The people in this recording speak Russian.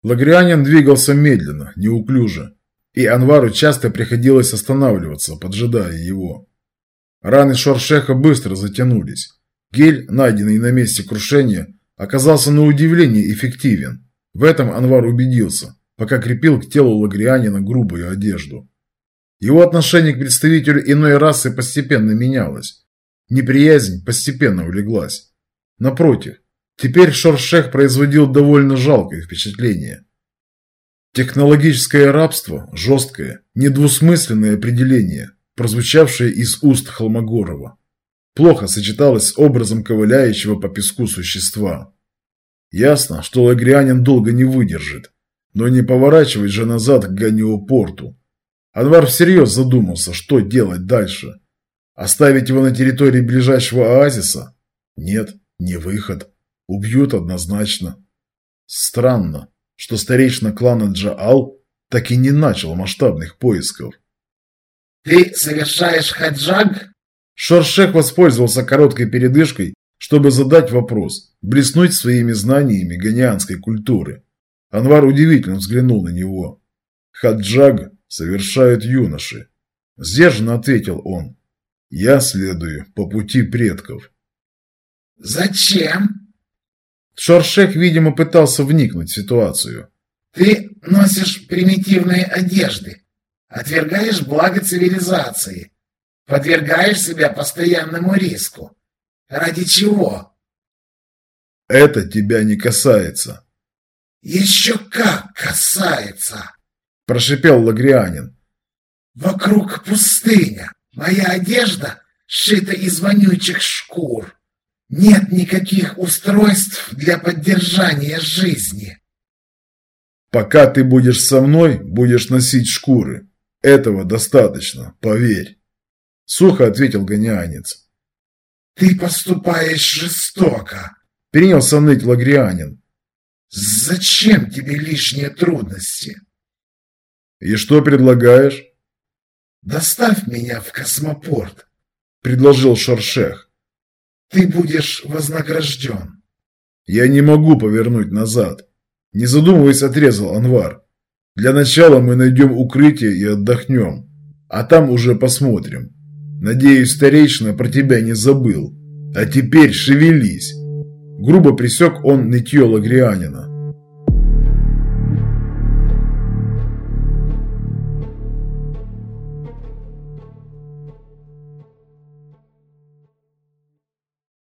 Лагрианин двигался медленно, неуклюже, и Анвару часто приходилось останавливаться, поджидая его. Раны Шоршеха быстро затянулись. Гель, найденный на месте крушения, оказался на удивление эффективен. В этом Анвар убедился, пока крепил к телу Лагрианина грубую одежду. Его отношение к представителю иной расы постепенно менялось. Неприязнь постепенно улеглась. Напротив, теперь Шоршех производил довольно жалкое впечатление. Технологическое рабство – жесткое, недвусмысленное определение, прозвучавшее из уст Холмогорова, плохо сочеталось с образом ковыляющего по песку существа. Ясно, что Лагрианин долго не выдержит, но не поворачивать же назад к Ганиопорту. Анвар всерьез задумался, что делать дальше. Оставить его на территории ближайшего оазиса? Нет, не выход. Убьют однозначно. Странно, что старейшина клана Джаал так и не начал масштабных поисков. «Ты совершаешь хаджаг?» Шоршех воспользовался короткой передышкой, чтобы задать вопрос, блеснуть своими знаниями ганианской культуры. Анвар удивительно взглянул на него. «Хаджаг совершают юноши», – сдержанно ответил он. «Я следую по пути предков». «Зачем?» Шоршех, видимо, пытался вникнуть в ситуацию. «Ты носишь примитивные одежды, отвергаешь благо цивилизации, подвергаешь себя постоянному риску. Ради чего?» «Это тебя не касается». «Еще как касается!» – прошипел Лагрианин. «Вокруг пустыня. Моя одежда сшита из вонючих шкур. Нет никаких устройств для поддержания жизни». «Пока ты будешь со мной, будешь носить шкуры. Этого достаточно, поверь», – сухо ответил ганианец. «Ты поступаешь жестоко», – принялся ныть Лагрианин. «Зачем тебе лишние трудности?» «И что предлагаешь?» «Доставь меня в космопорт», – предложил Шоршех. «Ты будешь вознагражден». «Я не могу повернуть назад», – не задумываясь, отрезал Анвар. «Для начала мы найдем укрытие и отдохнем, а там уже посмотрим. Надеюсь, старейшина про тебя не забыл. А теперь шевелись». Грубо пресек он нытье Лагрианина.